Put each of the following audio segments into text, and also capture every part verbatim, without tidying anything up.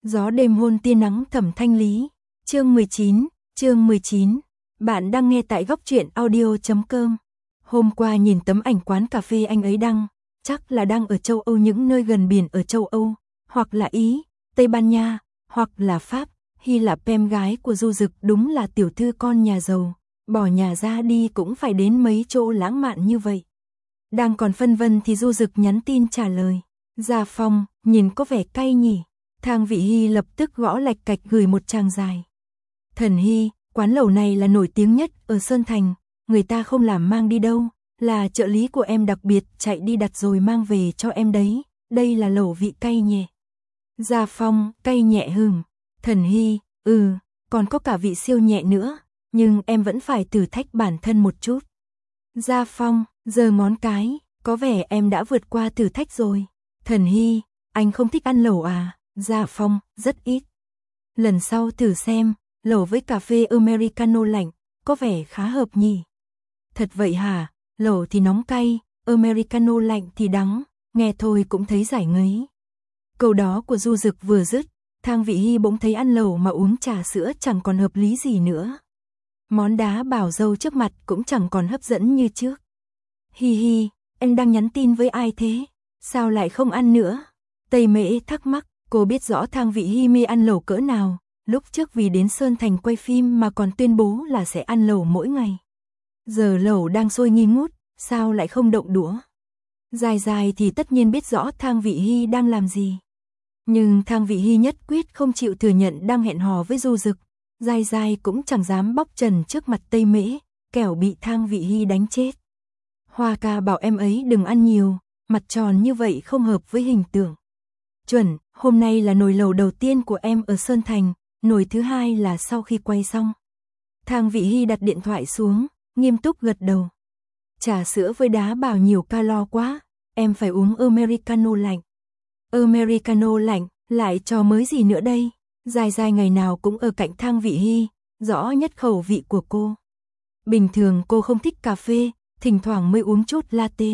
Gió đêm hôn tia nắng Thẩm Thanh Lý. Chương mười chín, chương mười chín. Bạn đang nghe tại góc truyện audio chấm com. Hôm qua nhìn tấm ảnh quán cà phê anh ấy đăng, chắc là đang ở châu Âu, những nơi gần biển ở châu Âu, hoặc là Ý, Tây Ban Nha, hoặc là Pháp, Hy Lạp. Em gái của Du Dực đúng là tiểu thư con nhà giàu, bỏ nhà ra đi cũng phải đến mấy chỗ lãng mạn như vậy. Đang còn phân vân thì Du Dực nhắn tin trả lời. Gia Phong, nhìn có vẻ cay nhỉ. Thang Vị Hy lập tức gõ lạch cạch gửi một tràng dài. Thần Hy, quán lẩu này là nổi tiếng nhất ở Sơn Thành, người ta không làm mang đi đâu, là trợ lý của em đặc biệt chạy đi đặt rồi mang về cho em đấy, đây là lẩu vị cay nhẹ. Gia Phong, cay nhẹ hừm. Thần Hy, ừ, còn có cả vị siêu nhẹ nữa, nhưng em vẫn phải thử thách bản thân một chút. Gia Phong, giờ món cái, có vẻ em đã vượt qua thử thách rồi. Thần Hy, anh không thích ăn lẩu à? Gia Phong, rất ít. Lần sau thử xem, lẩu với cà phê Americano lạnh, có vẻ khá hợp nhỉ. Thật vậy hả? Lẩu thì nóng cay, Americano lạnh thì đắng, nghe thôi cũng thấy giải ngấy. Câu đó của Du Dực vừa dứt, Thang Vị Hy bỗng thấy ăn lẩu mà uống trà sữa chẳng còn hợp lý gì nữa. Món đá bảo dâu trước mặt cũng chẳng còn hấp dẫn như trước. Hi hi, em đang nhắn tin với ai thế? Sao lại không ăn nữa? Tây Mễ thắc mắc, cô biết rõ Thang Vị Hy mê ăn lẩu cỡ nào, lúc trước vì đến Sơn Thành quay phim mà còn tuyên bố là sẽ ăn lẩu mỗi ngày. Giờ lẩu đang sôi nghi ngút, sao lại không động đũa? Dài dài thì tất nhiên biết rõ Thang Vị Hy đang làm gì. Nhưng Thang Vị Hy nhất quyết không chịu thừa nhận đang hẹn hò với Du Dực. Dài dài cũng chẳng dám bóc trần trước mặt Tây Mễ, kẻo bị Thang Vị Hy đánh chết. Hoa ca bảo em ấy đừng ăn nhiều, mặt tròn như vậy không hợp với hình tượng. Chuẩn, hôm nay là nồi lẩu đầu tiên của em ở Sơn Thành, nồi thứ hai là sau khi quay xong. Thang Vị Hy đặt điện thoại xuống, nghiêm túc gật đầu. Trà sữa với đá bảo nhiều calo quá, em phải uống Americano lạnh. Americano lạnh, lại trò mới gì nữa đây? Dài dài ngày nào cũng ở cạnh Thang Vị Hy, rõ nhất khẩu vị của cô. Bình thường cô không thích cà phê, thỉnh thoảng mới uống chút latte.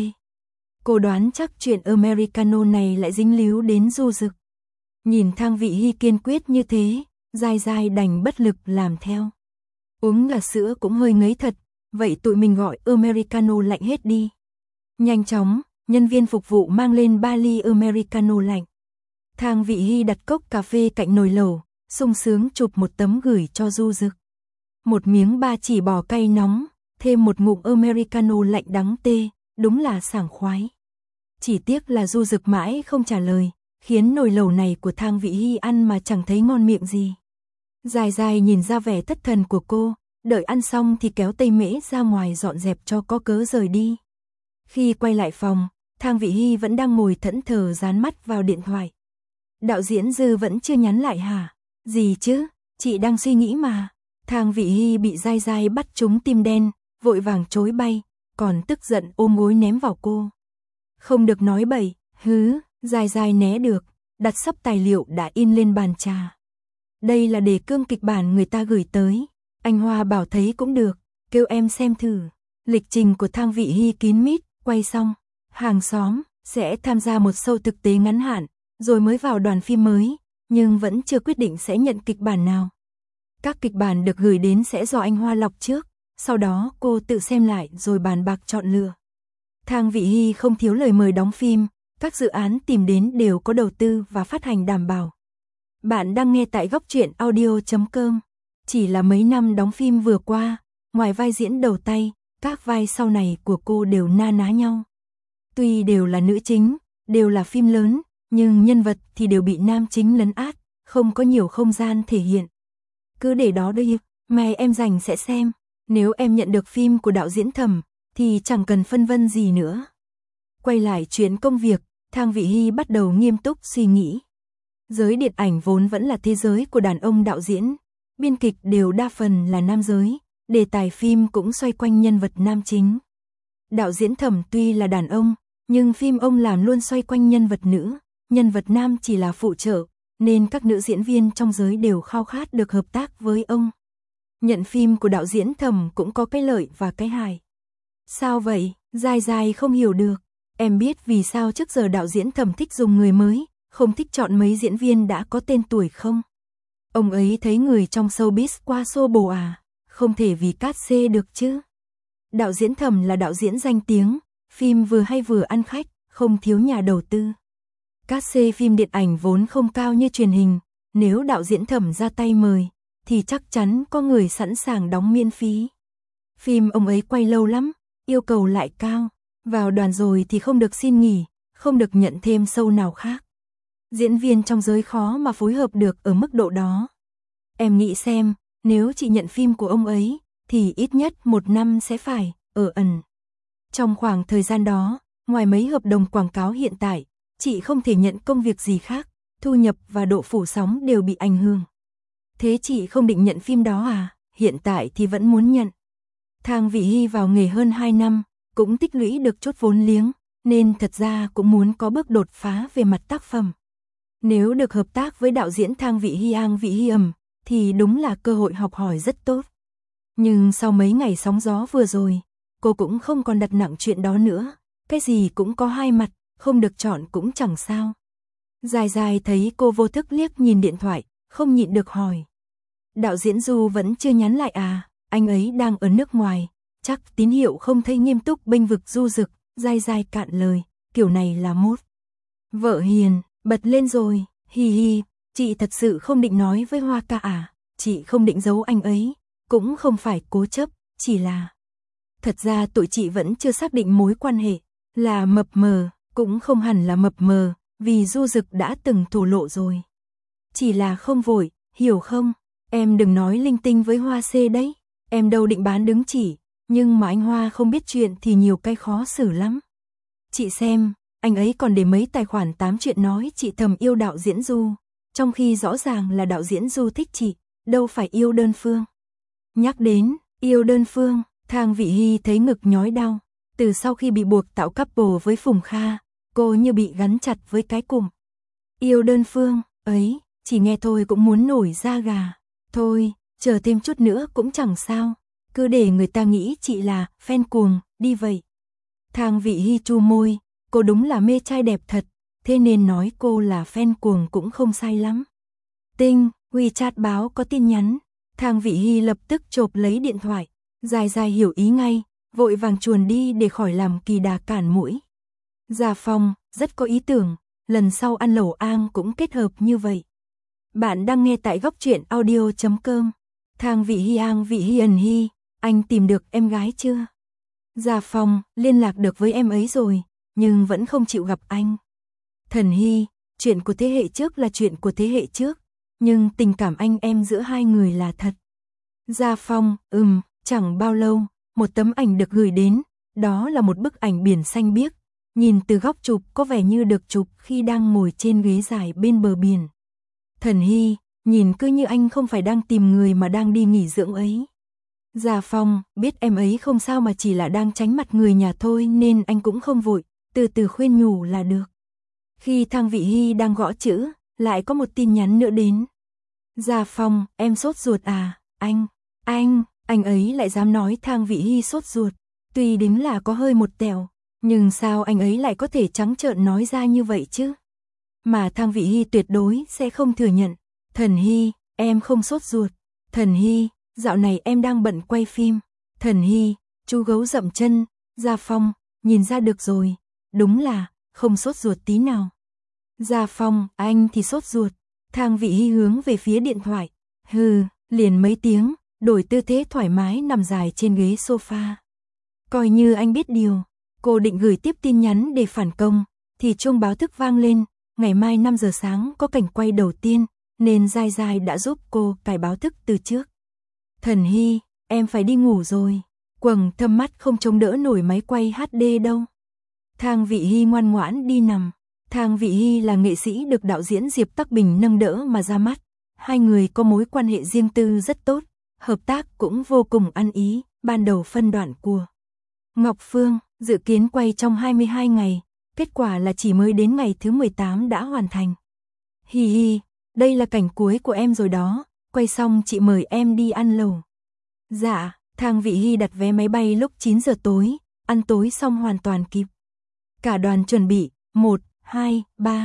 Cô đoán chắc chuyện Americano này lại dính líu đến Du Dực. Nhìn Thang Vị Hy kiên quyết như thế, dài dài đành bất lực làm theo. Uống là sữa cũng hơi ngấy thật, vậy tụi mình gọi Americano lạnh hết đi. Nhanh chóng, nhân viên phục vụ mang lên ba ly Americano lạnh. Thang Vị Hy đặt cốc cà phê cạnh nồi lẩu, sung sướng chụp một tấm gửi cho Du Dực. Một miếng ba chỉ bò cay nóng, thêm một ngụm Americano lạnh đắng tê, đúng là sảng khoái. Chỉ tiếc là Du Dực mãi không trả lời, khiến nồi lẩu này của Thang Vị Hy ăn mà chẳng thấy ngon miệng gì. Dài dài nhìn ra vẻ thất thần của cô, đợi ăn xong thì kéo Tây Mễ ra ngoài dọn dẹp cho có cớ rời đi. Khi quay lại phòng, Thang Vị Hy vẫn đang ngồi thẫn thờ dán mắt vào điện thoại. Đạo diễn Dư vẫn chưa nhắn lại hả? Gì chứ, chị đang suy nghĩ mà. Thang Vị Hy bị dai dai bắt trúng tim đen, vội vàng chối bay, còn tức giận ôm gối ném vào cô. Không được nói bậy, hứ, dài dài né được, đặt sấp tài liệu đã in lên bàn trà. Đây là đề cương kịch bản người ta gửi tới, anh Hoa bảo thấy cũng được, kêu em xem thử. Lịch trình của Thang Vị Hy kín mít, quay xong, hàng xóm, sẽ tham gia một show thực tế ngắn hạn, rồi mới vào đoàn phim mới, nhưng vẫn chưa quyết định sẽ nhận kịch bản nào. Các kịch bản được gửi đến sẽ do anh Hoa lọc trước, sau đó cô tự xem lại rồi bàn bạc chọn lựa. Thang Vị Hy không thiếu lời mời đóng phim, các dự án tìm đến đều có đầu tư và phát hành đảm bảo. Bạn đang nghe tại góc truyện audio chấm com. Chỉ là mấy năm đóng phim vừa qua, ngoài vai diễn đầu tay, các vai sau này của cô đều na ná nhau. Tuy đều là nữ chính, đều là phim lớn, nhưng nhân vật thì đều bị nam chính lấn át, không có nhiều không gian thể hiện. Cứ để đó đi, mai em rảnh sẽ xem, nếu em nhận được phim của đạo diễn Thẩm, thì chẳng cần phân vân gì nữa. Quay lại chuyện công việc, Thang Vị Hy bắt đầu nghiêm túc suy nghĩ. Giới điện ảnh vốn vẫn là thế giới của đàn ông đạo diễn, biên kịch đều đa phần là nam giới, đề tài phim cũng xoay quanh nhân vật nam chính. Đạo diễn Thẩm tuy là đàn ông, nhưng phim ông làm luôn xoay quanh nhân vật nữ, nhân vật nam chỉ là phụ trợ, nên các nữ diễn viên trong giới đều khao khát được hợp tác với ông. Nhận phim của đạo diễn Thẩm cũng có cái lợi và cái hại. Sao vậy? Dài dài không hiểu được. Em biết vì sao trước giờ đạo diễn Thẩm thích dùng người mới, không thích chọn mấy diễn viên đã có tên tuổi không? Ông ấy thấy người trong showbiz qua xô bồ à, không thể vì cát xê được chứ. Đạo diễn Thẩm là đạo diễn danh tiếng, phim vừa hay vừa ăn khách, không thiếu nhà đầu tư. Cát xê phim điện ảnh vốn không cao như truyền hình, nếu đạo diễn Thẩm ra tay mời, thì chắc chắn có người sẵn sàng đóng miễn phí. Phim ông ấy quay lâu lắm, yêu cầu lại cao, vào đoàn rồi thì không được xin nghỉ, không được nhận thêm show nào khác. Diễn viên trong giới khó mà phối hợp được ở mức độ đó. Em nghĩ xem, nếu chị nhận phim của ông ấy, thì ít nhất một năm sẽ phải ở ẩn. Trong khoảng thời gian đó, ngoài mấy hợp đồng quảng cáo hiện tại, chị không thể nhận công việc gì khác, thu nhập và độ phủ sóng đều bị ảnh hưởng. Thế chị không định nhận phim đó à? Hiện tại thì vẫn muốn nhận. Thang Vị Hy vào nghề hơn hai năm, cũng tích lũy được chút vốn liếng, nên thật ra cũng muốn có bước đột phá về mặt tác phẩm. Nếu được hợp tác với đạo diễn Thang Vị Hy Ang Vị Hy ẩm, thì đúng là cơ hội học hỏi rất tốt. Nhưng sau mấy ngày sóng gió vừa rồi, cô cũng không còn đặt nặng chuyện đó nữa. Cái gì cũng có hai mặt, không được chọn cũng chẳng sao. Dài dài thấy cô vô thức liếc nhìn điện thoại, không nhịn được hỏi. Đạo diễn Du vẫn chưa nhắn lại à? Anh ấy đang ở nước ngoài, chắc tín hiệu không thấy nghiêm túc bênh vực Du Dực. Dài dài cạn lời, kiểu này là mốt. Vợ hiền, bật lên rồi, hi hi, chị thật sự không định nói với Hoa ca à? Chị không định giấu anh ấy, cũng không phải cố chấp, chỉ là... Thật ra tụi chị vẫn chưa xác định mối quan hệ, là mập mờ, cũng không hẳn là mập mờ, vì Du Dực đã từng thổ lộ rồi. Chỉ là không vội, hiểu không? Em đừng nói linh tinh với Hoa C đấy, em đâu định bán đứng chỉ, nhưng mà anh Hoa không biết chuyện thì nhiều cái khó xử lắm. Chị xem, anh ấy còn để mấy tài khoản tám chuyện nói chị thầm yêu đạo diễn Du, trong khi rõ ràng là đạo diễn Du thích chị, đâu phải yêu đơn phương. Nhắc đến, yêu đơn phương, Thang Vị Hy thấy ngực nhói đau, từ sau khi bị buộc tạo couple với Phùng Kha, cô như bị gắn chặt với cái cụm. Yêu đơn phương, ấy, chỉ nghe thôi cũng muốn nổi da gà. Thôi, chờ thêm chút nữa cũng chẳng sao, cứ để người ta nghĩ chị là fan cuồng, đi vậy. Thang Vị Hy chu môi, cô đúng là mê trai đẹp thật, thế nên nói cô là fan cuồng cũng không sai lắm. Tinh, WeChat báo có tin nhắn, Thang Vị Hy lập tức chộp lấy điện thoại, dài dài hiểu ý ngay, vội vàng chuồn đi để khỏi làm kỳ đà cản mũi. Gia Phong, rất có ý tưởng, lần sau ăn lẩu Ang cũng kết hợp như vậy. Bạn đang nghe tại góc truyện audio chấm com. Thang Vị Hy Ang Vị Hy ẩn Hy, anh tìm được em gái chưa? Gia Phong, liên lạc được với em ấy rồi, nhưng vẫn không chịu gặp anh. Thần Hy, chuyện của thế hệ trước là chuyện của thế hệ trước, nhưng tình cảm anh em giữa hai người là thật. Gia Phong, ừm, chẳng bao lâu, một tấm ảnh được gửi đến, đó là một bức ảnh biển xanh biếc, nhìn từ góc chụp có vẻ như được chụp khi đang ngồi trên ghế dài bên bờ biển. Thần Hy, nhìn cứ như anh không phải đang tìm người mà đang đi nghỉ dưỡng ấy. Gia Phong, biết em ấy không sao mà chỉ là đang tránh mặt người nhà thôi nên anh cũng không vội, từ từ khuyên nhủ là được. Khi Thang Vị Hy đang gõ chữ, lại có một tin nhắn nữa đến. Gia Phong, em sốt ruột à, anh, anh, anh ấy lại dám nói Thang Vị Hy sốt ruột, tuy đúng là có hơi một tẹo, nhưng sao anh ấy lại có thể trắng trợn nói ra như vậy chứ? Mà Thang Vị Hy tuyệt đối sẽ không thừa nhận. Thần Hy, em không sốt ruột. Thần Hy, dạo này em đang bận quay phim. Thần Hy, chú gấu dậm chân. Gia Phong, nhìn ra được rồi, đúng là không sốt ruột tí nào. Gia Phong, anh thì sốt ruột. Thang Vị Hy hướng về phía điện thoại. Hừ, liền mấy tiếng, đổi tư thế thoải mái nằm dài trên ghế sofa. Coi như anh biết điều, cô định gửi tiếp tin nhắn để phản công, thì chuông báo thức vang lên. Ngày mai năm giờ sáng có cảnh quay đầu tiên, nên Dài Dài đã giúp cô cài báo thức từ trước. Thần Hy, em phải đi ngủ rồi. Quầng thâm mắt không chống đỡ nổi máy quay hát đê đâu. Thang Vị Hy ngoan ngoãn đi nằm. Thang Vị Hy là nghệ sĩ được đạo diễn Diệp Tắc Bình nâng đỡ mà ra mắt. Hai người có mối quan hệ riêng tư rất tốt, hợp tác cũng vô cùng ăn ý. Ban đầu phân đoạn của Ngọc Phương dự kiến quay trong hai mươi hai ngày. Kết quả là chỉ mới đến ngày thứ mười tám đã hoàn thành. Hi hi, đây là cảnh cuối của em rồi đó, quay xong chị mời em đi ăn lẩu. Dạ, Thang Vị Hy đặt vé máy bay lúc chín giờ tối, ăn tối xong hoàn toàn kịp. Cả đoàn chuẩn bị, một, hai, ba,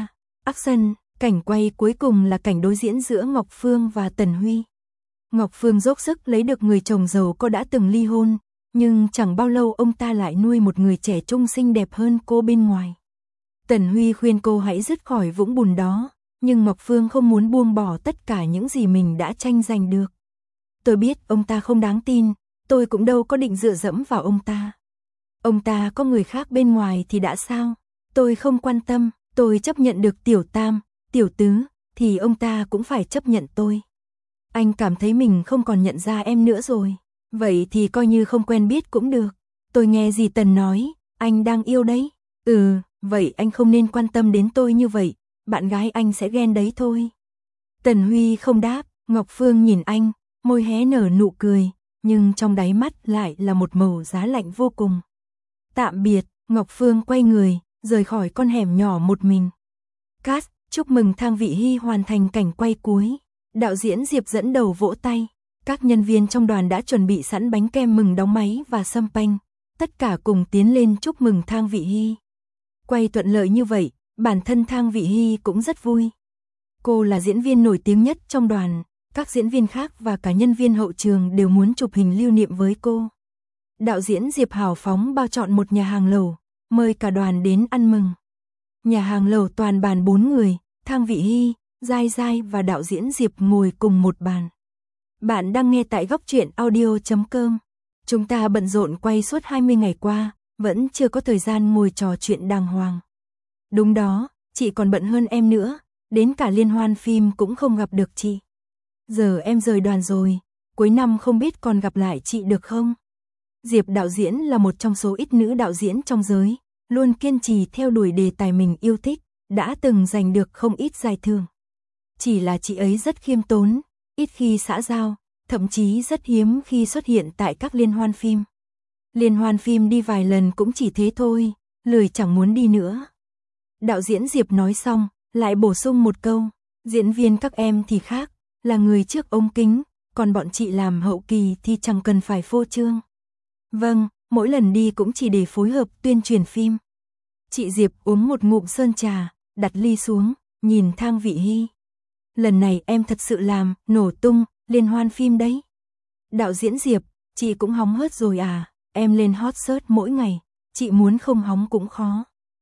Action, cảnh quay cuối cùng là cảnh đối diễn giữa Ngọc Phương và Tần Huy. Ngọc Phương dốc sức lấy được người chồng giàu có đã từng ly hôn, nhưng chẳng bao lâu ông ta lại nuôi một người trẻ trung xinh đẹp hơn cô bên ngoài. Tần Huy khuyên cô hãy dứt khỏi vũng bùn đó, nhưng Ngọc Phương không muốn buông bỏ tất cả những gì mình đã tranh giành được. Tôi biết ông ta không đáng tin, tôi cũng đâu có định dựa dẫm vào ông ta. Ông ta có người khác bên ngoài thì đã sao? Tôi không quan tâm, tôi chấp nhận được tiểu tam, tiểu tứ, thì ông ta cũng phải chấp nhận tôi. Anh cảm thấy mình không còn nhận ra em nữa rồi. Vậy thì coi như không quen biết cũng được. Tôi nghe dì Tần nói, anh đang yêu đấy. Ừ, vậy anh không nên quan tâm đến tôi như vậy, bạn gái anh sẽ ghen đấy thôi. Tần Huy không đáp, Ngọc Phương nhìn anh, môi hé nở nụ cười, nhưng trong đáy mắt lại là một màu giá lạnh vô cùng. Tạm biệt, Ngọc Phương quay người, rời khỏi con hẻm nhỏ một mình. Cast, chúc mừng Thang Vị Hy hoàn thành cảnh quay cuối. Đạo diễn Diệp dẫn đầu vỗ tay. Các nhân viên trong đoàn đã chuẩn bị sẵn bánh kem mừng đóng máy và sâm panh. Tất cả cùng tiến lên chúc mừng Thang Vị Hy. Quay thuận lợi như vậy, bản thân Thang Vị Hy cũng rất vui. Cô là diễn viên nổi tiếng nhất trong đoàn, các diễn viên khác và cả nhân viên hậu trường đều muốn chụp hình lưu niệm với cô. Đạo diễn Diệp hào phóng bao chọn một nhà hàng lẩu, mời cả đoàn đến ăn mừng. Nhà hàng lẩu toàn bàn bốn người, Thang Vị Hy, Giai Giai và đạo diễn Diệp ngồi cùng một bàn. Bạn đang nghe tại góc truyện audio chấm com. Chúng ta bận rộn quay suốt hai mươi ngày qua, vẫn chưa có thời gian ngồi trò chuyện đàng hoàng. Đúng đó, chị còn bận hơn em nữa, đến cả liên hoan phim cũng không gặp được chị. Giờ em rời đoàn rồi, cuối năm không biết còn gặp lại chị được không? Diệp đạo diễn là một trong số ít nữ đạo diễn trong giới, luôn kiên trì theo đuổi đề tài mình yêu thích, đã từng giành được không ít giải thưởng. Chỉ là chị ấy rất khiêm tốn, ít khi xã giao, thậm chí rất hiếm khi xuất hiện tại các liên hoan phim. Liên hoan phim đi vài lần cũng chỉ thế thôi, lười chẳng muốn đi nữa. Đạo diễn Diệp nói xong, lại bổ sung một câu, diễn viên các em thì khác, là người trước ống kính, còn bọn chị làm hậu kỳ thì chẳng cần phải phô trương. Vâng, mỗi lần đi cũng chỉ để phối hợp tuyên truyền phim. Chị Diệp uống một ngụm sơn trà, đặt ly xuống, nhìn Thang Vị Hy. Lần này em thật sự làm, nổ tung, liên hoan phim đấy. Đạo diễn Diệp, chị cũng hóng hớt rồi à, em lên hot search mỗi ngày, chị muốn không hóng cũng khó.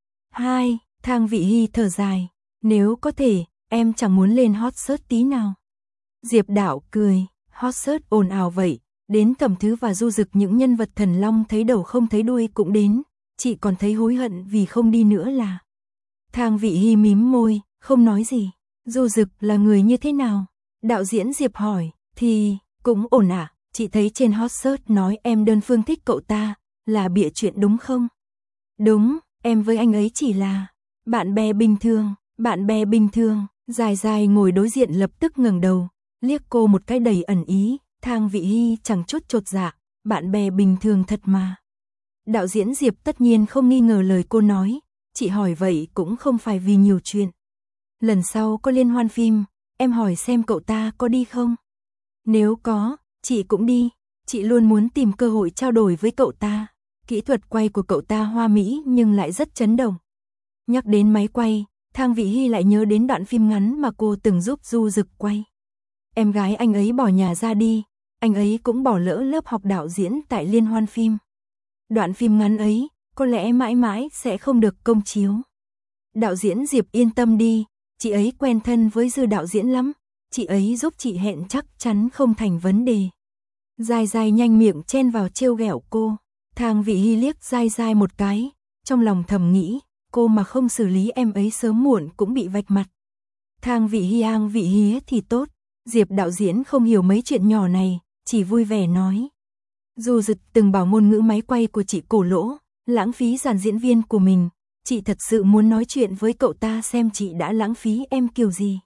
Hai, Thang Vị Hy thở dài, nếu có thể, em chẳng muốn lên hot search tí nào. Diệp đạo cười, hot search ồn ào vậy, đến Thẩm Thứ và Du Dực những nhân vật thần long thấy đầu không thấy đuôi cũng đến, chị còn thấy hối hận vì không đi nữa là. Thang Vị Hy mím môi, không nói gì. Du Dực là người như thế nào? Đạo diễn Diệp hỏi, thì, cũng ổn ạ, à? Chị thấy trên hot search nói em đơn phương thích cậu ta, là bịa chuyện đúng không? Đúng, em với anh ấy chỉ là bạn bè bình thường, bạn bè bình thường. Dài dài ngồi đối diện lập tức ngẩng đầu, liếc cô một cái đầy ẩn ý, Thang Vị Hy chẳng chút chột dạ, bạn bè bình thường thật mà. Đạo diễn Diệp tất nhiên không nghi ngờ lời cô nói, chị hỏi vậy cũng không phải vì nhiều chuyện. Lần sau có liên hoan phim, em hỏi xem cậu ta có đi không? Nếu có, chị cũng đi, chị luôn muốn tìm cơ hội trao đổi với cậu ta. Kỹ thuật quay của cậu ta hoa mỹ nhưng lại rất chấn động. Nhắc đến máy quay, Thang Vị Hy lại nhớ đến đoạn phim ngắn mà cô từng giúp Du Dực quay. Em gái anh ấy bỏ nhà ra đi, anh ấy cũng bỏ lỡ lớp học đạo diễn tại liên hoan phim. Đoạn phim ngắn ấy, có lẽ mãi mãi sẽ không được công chiếu. Đạo diễn Diệp yên tâm đi, chị ấy quen thân với Dư đạo diễn lắm, chị ấy giúp chị hẹn chắc chắn không thành vấn đề. Giai Giai nhanh miệng chen vào trêu ghẹo cô, Thang Vị Hy liếc Giai Giai một cái, trong lòng thầm nghĩ, cô mà không xử lý em ấy sớm muộn cũng bị vạch mặt. Thang Vị Hy ang vị hía thì tốt, Diệp đạo diễn không hiểu mấy chuyện nhỏ này, chỉ vui vẻ nói. Du Dực từng bảo ngôn ngữ máy quay của chị cổ lỗ, lãng phí dàn diễn viên của mình, chị thật sự muốn nói chuyện với cậu ta xem chị đã lãng phí em kiểu gì.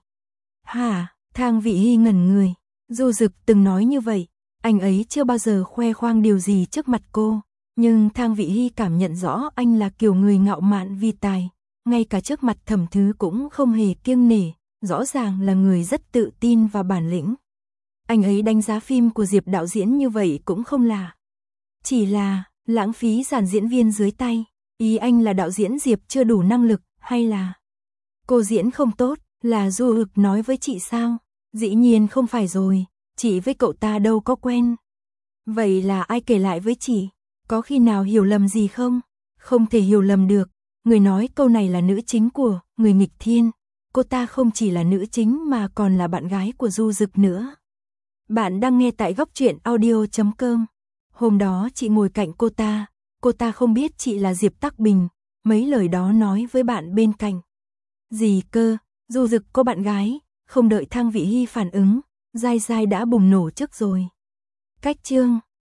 Hả, Thang Vị Hy ngẩn người, Du Dực từng nói như vậy, anh ấy chưa bao giờ khoe khoang điều gì trước mặt cô, nhưng Thang Vị Hy cảm nhận rõ anh là kiểu người ngạo mạn vi tài, ngay cả trước mặt Thẩm Thứ cũng không hề kiêng nể, rõ ràng là người rất tự tin và bản lĩnh. Anh ấy đánh giá phim của Diệp đạo diễn như vậy cũng không là. Chỉ là, lãng phí dàn diễn viên dưới tay, ý anh là đạo diễn Diệp chưa đủ năng lực, hay là Cô diễn không tốt, là Du Ực nói với chị sao? Dĩ nhiên không phải rồi, chị với cậu ta đâu có quen. Vậy là ai kể lại với chị? Có khi nào hiểu lầm gì không? Không thể hiểu lầm được, người nói câu này là nữ chính của Người Nghịch Thiên. Cô ta không chỉ là nữ chính mà còn là bạn gái của Du Dực nữa. Bạn đang nghe tại góc truyện audio chấm com. Hôm đó chị ngồi cạnh cô ta, cô ta không biết chị là Diệp Tắc Bình, mấy lời đó nói với bạn bên cạnh. Gì cơ, Du Dực có bạn gái, không đợi Thang Vị Hy phản ứng, dai dai đã bùng nổ trước rồi. Cách chương